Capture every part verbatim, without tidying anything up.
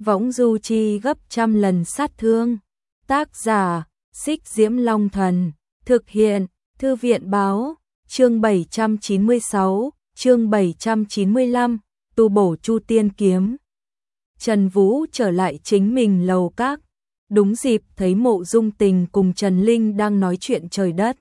võng du chi gấp trăm lần sát thương. Tác giả, Xích Diễm Long Thần, thực hiện, Thư viện Báo, chương bảy trăm chín mươi sáu, chương bảy trăm chín mươi lăm, tu bổ Chu Tiên Kiếm. Trần Vũ trở lại chính mình lầu các, đúng dịp thấy Mộ Dung Tình cùng Trần Linh đang nói chuyện trời đất.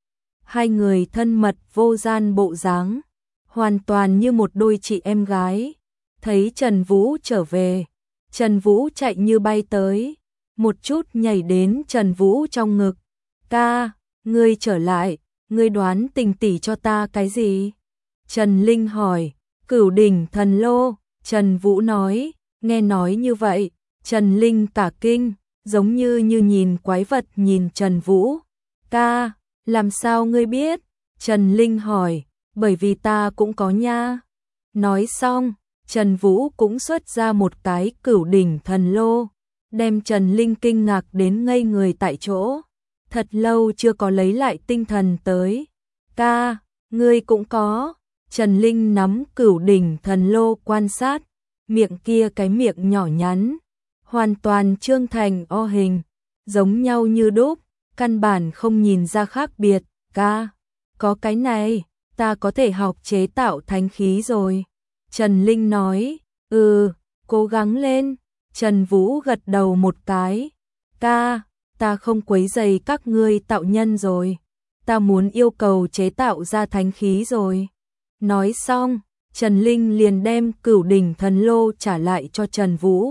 Hai người thân mật vô gian bộ dáng, hoàn toàn như một đôi chị em gái. Thấy Trần Vũ trở về, Trần Vũ chạy như bay tới, một chút nhảy đến Trần Vũ trong ngực. "Ca, ngươi trở lại, ngươi đoán Tình tỷ cho ta cái gì?" Trần Linh hỏi. "Cửu đỉnh thần lô." Trần Vũ nói. Nghe nói như vậy, Trần Linh cả kinh, giống như như nhìn quái vật nhìn Trần Vũ. "Ca, làm sao ngươi biết?" Trần Linh hỏi. "Bởi vì ta cũng có nha." Nói xong, Trần Vũ cũng xuất ra một cái cửu đỉnh thần lô, đem Trần Linh kinh ngạc đến ngây người tại chỗ. Thật lâu chưa có lấy lại tinh thần tới. "Ca, ngươi cũng có." Trần Linh nắm cửu đỉnh thần lô quan sát, miệng kia cái miệng nhỏ nhắn, hoàn toàn trương thành o hình, giống nhau như đúc, căn bản không nhìn ra khác biệt. "Ca, có cái này, ta có thể học chế tạo thánh khí rồi." Trần Linh nói. "Ừ, cố gắng lên." Trần Vũ gật đầu một cái. "Ca, ta không quấy rầy các ngươi tạo nhân rồi, ta muốn yêu cầu chế tạo ra thánh khí rồi." Nói xong, Trần Linh liền đem cửu đỉnh thần lô trả lại cho Trần Vũ.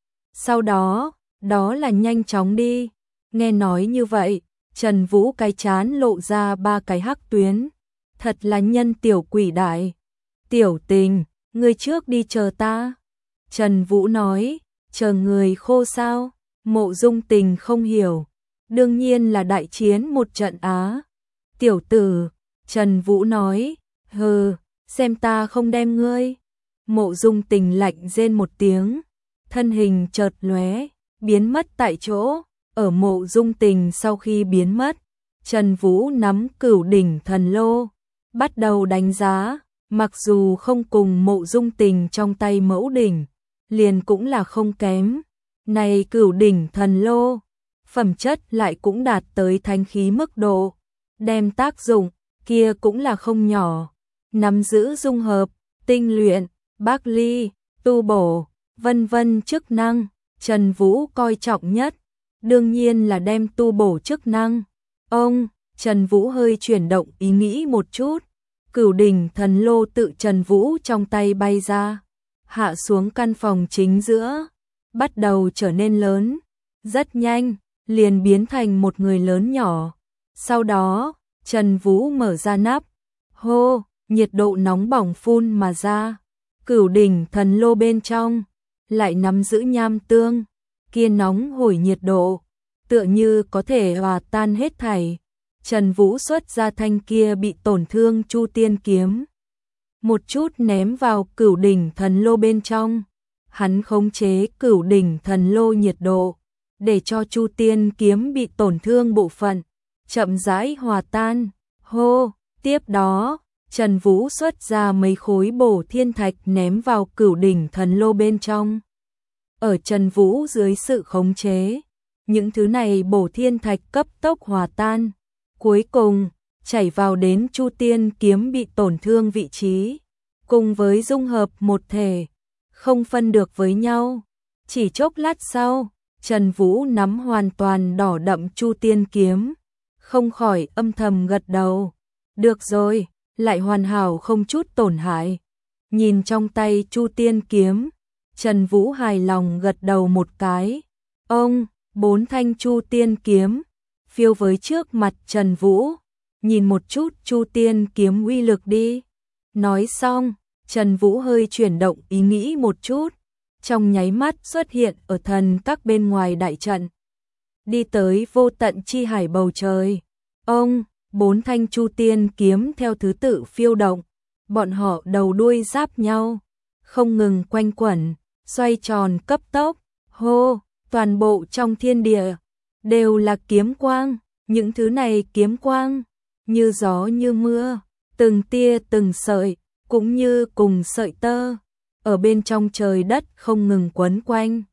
Sau đó, đó là nhanh chóng đi. Nghe nói như vậy, Trần Vũ cái chán lộ ra ba cái hắc tuyến. Thật là nhân tiểu quỷ đại. "Tiểu Tình, ngươi trước đi chờ ta." Trần Vũ nói. "Chờ người khô sao?" Mộ Dung Tình không hiểu. "Đương nhiên là đại chiến một trận á." "Tiểu tử." Trần Vũ nói. "Hừ, xem ta không đem ngươi." Mộ Dung Tình lạnh rên một tiếng, thân hình chợt lóe, biến mất tại chỗ. Ở Mộ Dung Tình sau khi biến mất, Trần Vũ nắm cửu đỉnh thần lô, bắt đầu đánh giá, mặc dù không cùng Mộ Dung Tình trong tay mẫu đỉnh, liền cũng là không kém. Này cửu đỉnh thần lô, phẩm chất lại cũng đạt tới thánh khí mức độ, đem tác dụng kia cũng là không nhỏ. Nắm giữ dung hợp, tinh luyện, bác ly, tu bổ, vân vân chức năng, Trần Vũ coi trọng nhất, đương nhiên là đem tu bổ chức năng. Ông, Trần Vũ hơi chuyển động ý nghĩ một chút, cửu đỉnh thần lô tự Trần Vũ trong tay bay ra, hạ xuống căn phòng chính giữa, bắt đầu trở nên lớn, rất nhanh, liền biến thành một người lớn nhỏ. Sau đó, Trần Vũ mở ra nắp, hô, nhiệt độ nóng bỏng phun mà ra, cửu đỉnh thần lô bên trong lại nắm giữ nham tương, kia nóng hổi nhiệt độ, tựa như có thể hòa tan hết thảy. Trần Vũ xuất ra thanh kia bị tổn thương Chu Tiên kiếm, một chút ném vào cửu đỉnh thần lô bên trong. Hắn khống chế cửu đỉnh thần lô nhiệt độ, để cho Chu Tiên kiếm bị tổn thương bộ phận chậm rãi hòa tan. Hô, tiếp đó, Trần Vũ xuất ra mấy khối bổ thiên thạch ném vào cửu đỉnh thần lô bên trong. Ở Trần Vũ dưới sự khống chế, những thứ này bổ thiên thạch cấp tốc hòa tan, cuối cùng chảy vào đến Chu Tiên kiếm bị tổn thương vị trí, cùng với dung hợp một thể, không phân được với nhau. Chỉ chốc lát sau, Trần Vũ nắm hoàn toàn đỏ đậm Chu Tiên kiếm, không khỏi âm thầm gật đầu. Được rồi, lại hoàn hảo không chút tổn hại. Nhìn trong tay Chu Tiên kiếm, Trần Vũ hài lòng gật đầu một cái. Ông, bốn thanh Chu Tiên kiếm phiêu với trước mặt Trần Vũ, nhìn một chút Chu Tiên kiếm uy lực đi. Nói xong, Trần Vũ hơi chuyển động ý nghĩ một chút, trong nháy mắt xuất hiện ở thần các bên ngoài đại trận, đi tới vô tận chi hải bầu trời. Ông, bốn thanh Chu Tiên kiếm theo thứ tự phiêu động, bọn họ đầu đuôi giáp nhau, không ngừng quanh quẩn, xoay tròn cấp tốc. Hô, toàn bộ trong thiên địa đều là kiếm quang, những thứ này kiếm quang như gió như mưa, từng tia từng sợi, cũng như cùng sợi tơ, ở bên trong trời đất không ngừng quấn quanh.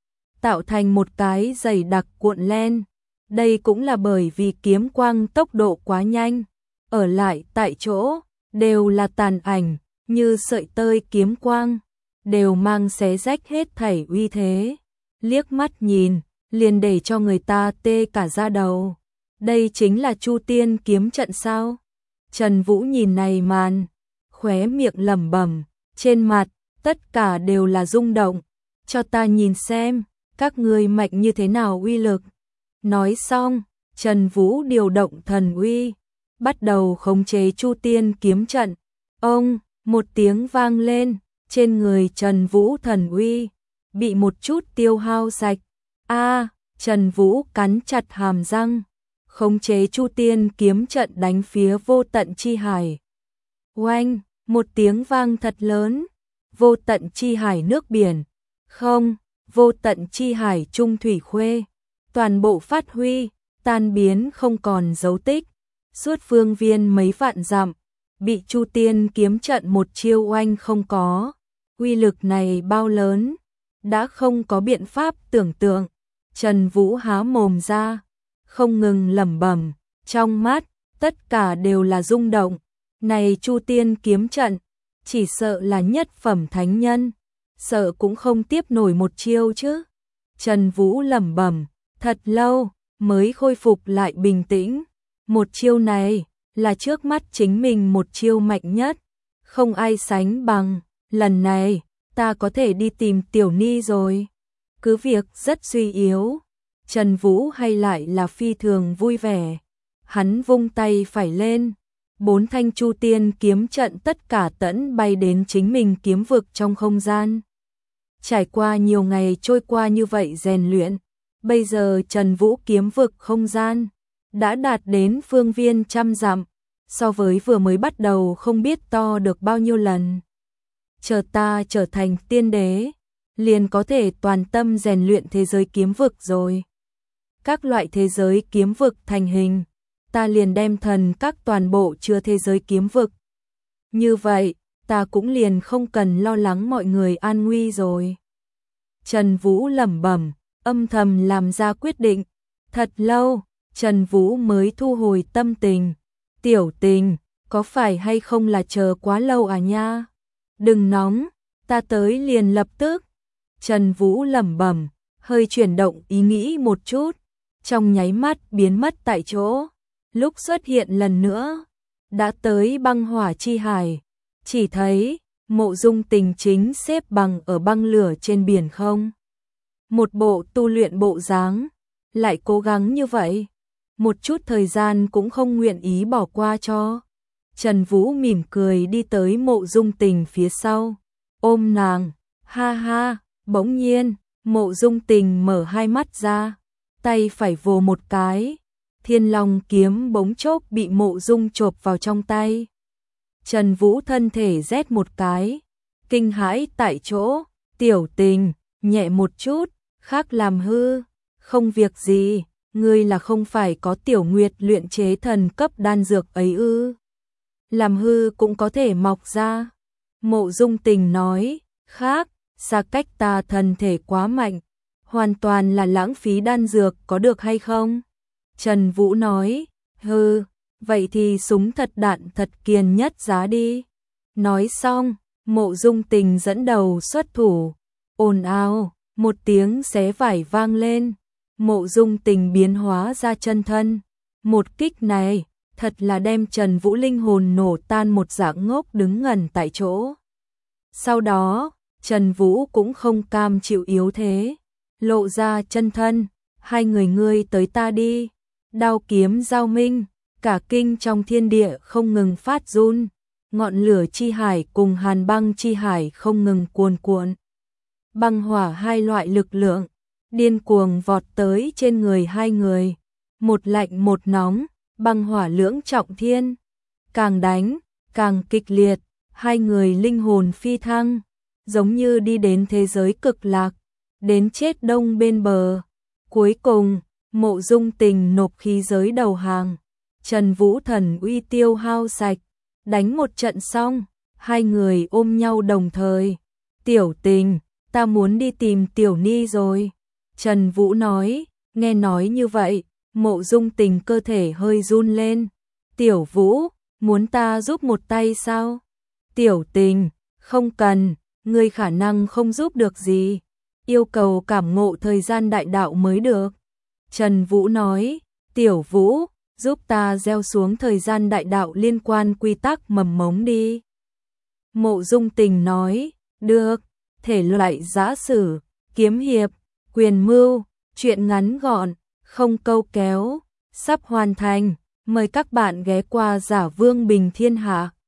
tạo thành một cái dày đặc cuộn len. Đây cũng là bởi vì kiếm quang tốc độ quá nhanh, ở lại tại chỗ, đều là tàn ảnh, như sợi tơi kiếm quang, đều mang xé rách hết thảy uy thế. Liếc mắt nhìn, liền để cho người ta tê cả da đầu. Đây chính là Chu Tiên kiếm trận sao? Trần Vũ nhìn này màn, khóe miệng lẩm bẩm, trên mặt, tất cả đều là rung động. Cho ta nhìn xem, các ngươi mạnh như thế nào uy lực. Nói xong, Trần Vũ điều động thần uy, bắt đầu khống chế Chu Tiên kiếm trận. Ông, một tiếng vang lên, trên người Trần Vũ thần uy, bị một chút tiêu hao sạch. A, Trần Vũ cắn chặt hàm răng, khống chế Chu Tiên kiếm trận đánh phía Vô Tận Chi Hải. Oanh, một tiếng vang thật lớn, Vô Tận Chi Hải nước biển, không, Vô Tận Chi Hải trung thủy khuê, toàn bộ phát huy, tan biến không còn dấu tích, suốt phương viên mấy vạn dặm, bị Chu Tiên kiếm trận một chiêu oanh không có. Uy lực này bao lớn, đã không có biện pháp tưởng tượng. Trần Vũ há mồm ra, không ngừng lẩm bẩm, trong mắt tất cả đều là rung động. Này Chu Tiên kiếm trận, chỉ sợ là nhất phẩm thánh nhân, sợ cũng không tiếp nổi một chiêu chứ. Trần Vũ lẩm bẩm, thật lâu mới khôi phục lại bình tĩnh. Một chiêu này là trước mắt chính mình một chiêu mạnh nhất, không ai sánh bằng. Lần này, ta có thể đi tìm Tiểu Ni rồi. Cứ việc rất suy yếu, Trần Vũ hay lại là phi thường vui vẻ. Hắn vung tay phải lên, bốn thanh Chu Tiên kiếm trận tất cả tẫn bay đến chính mình kiếm vực trong không gian. Trải qua nhiều ngày trôi qua như vậy rèn luyện, bây giờ Trần Vũ kiếm vực không gian đã đạt đến phương viên trăm dặm, so với vừa mới bắt đầu không biết to được bao nhiêu lần. Chờ ta trở thành tiên đế, liền có thể toàn tâm rèn luyện thế giới kiếm vực rồi. Các loại thế giới kiếm vực thành hình, ta liền đem thần các toàn bộ chứa thế giới kiếm vực. Như vậy, ta cũng liền không cần lo lắng mọi người an nguy rồi. Trần Vũ lẩm bẩm, âm thầm làm ra quyết định. Thật lâu, Trần Vũ mới thu hồi tâm tình. Tiểu Tình, có phải hay không là chờ quá lâu à nha? Đừng nóng, ta tới liền lập tức. Trần Vũ lẩm bẩm, hơi chuyển động ý nghĩ một chút, trong nháy mắt biến mất tại chỗ. Lúc xuất hiện lần nữa, đã tới băng hỏa chi hải, chỉ thấy Mộ Dung Tình chính xếp bằng ở băng lửa trên biển không. Một bộ tu luyện bộ dáng, lại cố gắng như vậy, một chút thời gian cũng không nguyện ý bỏ qua cho. Trần Vũ mỉm cười đi tới Mộ Dung Tình phía sau, ôm nàng, ha ha. Bỗng nhiên, Mộ Dung Tình mở hai mắt ra, tay phải vồ một cái, Thiên Long kiếm bỗng chốc bị Mộ Dung chộp vào trong tay. Trần Vũ thân thể rét một cái, kinh hãi tại chỗ. Tiểu Tình, nhẹ một chút, khác làm hư. Không việc gì, ngươi là không phải có Tiểu Nguyệt luyện chế thần cấp đan dược ấy ư? Làm hư cũng có thể mọc ra. Mộ Dung Tình nói, khác, xa cách ta thân thể quá mạnh, hoàn toàn là lãng phí đan dược, có được hay không? Trần Vũ nói, hừ, vậy thì súng thật đạn thật kiền nhất giá đi. Nói xong, Mộ Dung Tình dẫn đầu xuất thủ, ồn ào, một tiếng xé vải vang lên. Mộ Dung Tình biến hóa ra chân thân, một kích này thật là đem Trần Vũ linh hồn nổ tan một dạng, ngốc đứng ngẩn tại chỗ. Sau đó, Trần Vũ cũng không cam chịu yếu thế, lộ ra chân thân, hai người ngươi tới ta đi. Đao kiếm giao minh, cả kinh trong thiên địa không ngừng phát run, ngọn lửa chi hải cùng hàn băng chi hải không ngừng cuồn cuộn. Băng hỏa hai loại lực lượng, điên cuồng vọt tới trên người hai người, một lạnh một nóng, băng hỏa lưỡng trọng thiên. Càng đánh, càng kịch liệt, hai người linh hồn phi thăng, giống như đi đến thế giới cực lạc, đến chết đông bên bờ. Cuối cùng, Mộ Dung Tình nộp khí giới đầu hàng, Trần Vũ thần uy tiêu hao sạch, đánh một trận xong, hai người ôm nhau đồng thời. Tiểu Tình, ta muốn đi tìm Tiểu Ni rồi. Trần Vũ nói, nghe nói như vậy, Mộ Dung Tình cơ thể hơi run lên. Tiểu Vũ, muốn ta giúp một tay sao? Tiểu Tình, không cần, ngươi khả năng không giúp được gì. Yêu cầu cảm ngộ thời gian đại đạo mới được. Trần Vũ nói, Tiểu Vũ, giúp ta gieo xuống thời gian đại đạo liên quan quy tắc mầm mống đi. Mộ Dung Tình nói, được, thể loại giã sử, kiếm hiệp, quyền mưu, truyện ngắn gọn, không câu kéo, sắp hoàn thành, mời các bạn ghé qua Giả Vương Bình Thiên Hạ.